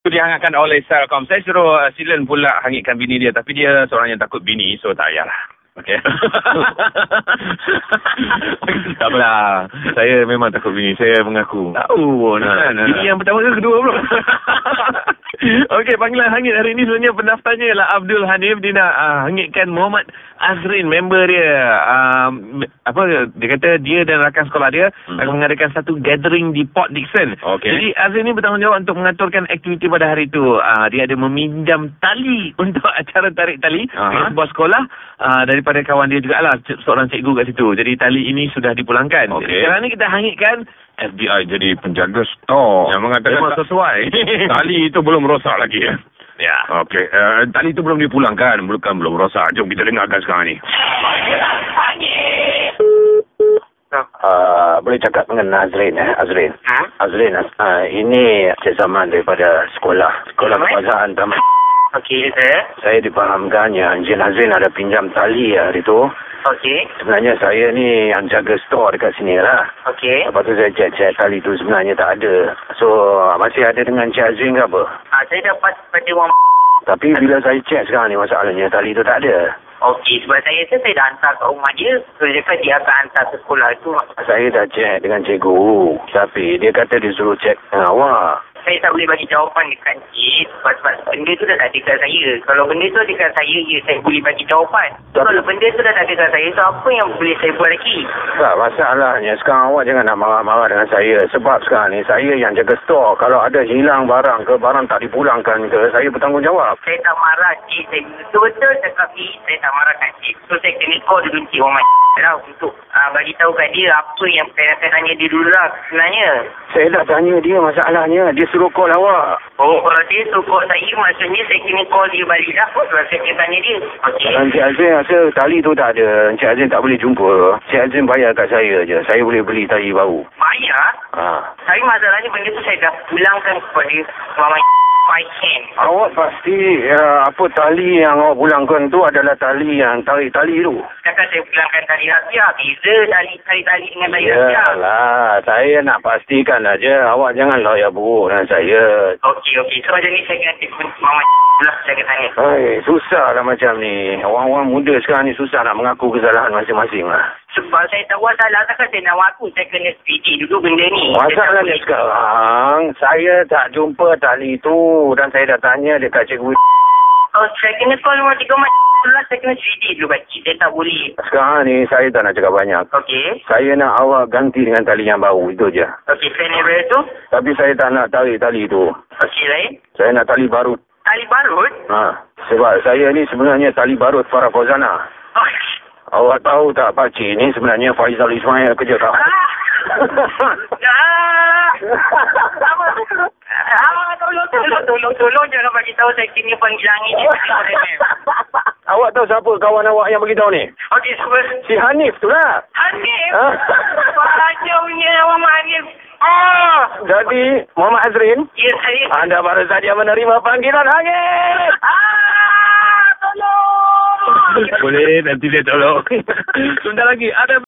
Dihangatkan oleh Selcom. Saya suruh Silen pula hangitkan bini dia. Tapi dia seorang yang takut bini. So tak payahlah. Okey. Tak apalah. Saya memang takut bini. Saya mengaku. Tahu. Bini yang pertama ke kedua belum? Okey, panggilan hangit hari ini sebenarnya pendaftarnya ialah Abdul Hanif. Dia nak hangitkan Muhammad Azrin, member dia. Dia kata dia dan rakan sekolah dia akan mengadakan satu gathering di Port Dickson. Okay. Jadi Azrin ni bertanggungjawab untuk mengaturkan aktiviti pada hari itu. Dia ada meminjam tali untuk acara tarik tali di sebuah sekolah daripada kawan dia jugalah, seorang cikgu kat situ. Jadi tali ini sudah dipulangkan. Okay. Sekarang ni kita hangitkan FBI jadi penjaga stok yang mengatakan memang sesuai. tali itu belum rosak lagi ya. Ya. Okey, tali itu belum dipulangkan, belum rosak. Jom kita dengarkan sekarang ni. Boleh cakap dengan Azrin Azrin. Azrin, ini Cik Zaman daripada sekolah kebangsaan Taman. Okey, saya. Saya dipahamkan yang Encik Azrin ada pinjam tali hari tu. Okey. Sebenarnya saya ni yang jaga store dekat sini lah. Okey. Lepas tu saya cek tali tu sebenarnya tak ada. So masih ada dengan Encik Azrin ke apa? Saya dapat pada orang. Tapi bila saya cek sekarang ni masalahnya tali tu tak ada. Okey, sebab saya dah hantar ke rumah dia. So dia kata dia akan hantar ke sekolah tu. Saya dah cek dengan cikgu. Tapi dia kata dia suruh cek dengan awak. Saya tak boleh bagi jawapan dekat Cik sebab benda tu dah tak ada dekat saya. Kalau benda tu ada dekat saya, saya boleh bagi jawapan. Kalau benda tu dah tak ada dekat saya, so apa yang boleh saya buat lagi? Tak, masalahnya sekarang awak jangan nak marah-marah dengan saya. Sebab sekarang ni saya yang jaga stor. Kalau ada hilang barang ke, barang tak dipulangkan ke, saya bertanggungjawab. Saya tak marah Cik. Saya betul-betul cakap Cik, saya tak marah kat Cik. So saya kena call dulu Cik Muhammad untuk bagi tahu kat dia apa yang saya akan tanya dia dulu lah sebenarnya. Saya dah tanya dia masalahnya. Dia suruh call awak. Oh, kalau dia suruh call saya, maksudnya saya kena call dia balik lah. Sebab saya kena tanya dia. Okey. Kalau Encik Azrin rasa tali tu tak ada, Encik Azrin tak boleh jumpa. Encik Azrin bayar kat saya je. Saya boleh beli tali baru. Bayar? Tapi masalahnya benda tu saya dah pulangkan kepada Mama hand. Awak pasti apa tali yang awak pulangkan tu adalah tali yang tarik tali tu. Kakak saya pulangkan tali rahsia. Beza tarik tali dengan tali rahsia. Yalah, saya nak pastikan aja. Awak jangan loyak buruk dengan saya. Okey. So macam ni saya kena telefon Mama lah, saya akan tanya. Susah lah macam ni. Orang-orang muda sekarang ni susah nak mengaku kesalahan masing-masing lah. Sebab saya tahu salah, takkan saya nak mengaku. Saya kena speedy dulu benda ni. Masalahnya sekarang, saya tak jumpa tali tu. Dan saya dah tanya dekat cikgu. Saya kena call rumah cikgu Mat. Saya kena speedy dulu kak cik. Saya tak boleh. Sekarang ni, saya tak nak cakap banyak. Okey. Saya nak awak ganti dengan tali yang baru. Itu je. Okey, plan yang tu? Tapi saya tak nak tarik tali tu. Okey, lain? Saya nak tali barut. Tali barut? Sebab saya ni sebenarnya tali barut Farah Fauzana. Awak tahu tak pakcik ni sebenarnya Faizal Ismail kerja tak? Tolong jangan bagi tahu saya kena panggil langit ni. Awak tahu siapa kawan awak yang bagi tahu ni? Okey, siapa? Si Hanif tu lah. Hanif? Bahagia punya Muhammad Hanif. Jadi Muhammad Azrin, ya saya. Anda baru saja menerima panggilan Hanif. Tolong. Boleh, nanti dia tolong. Sebentar lagi ada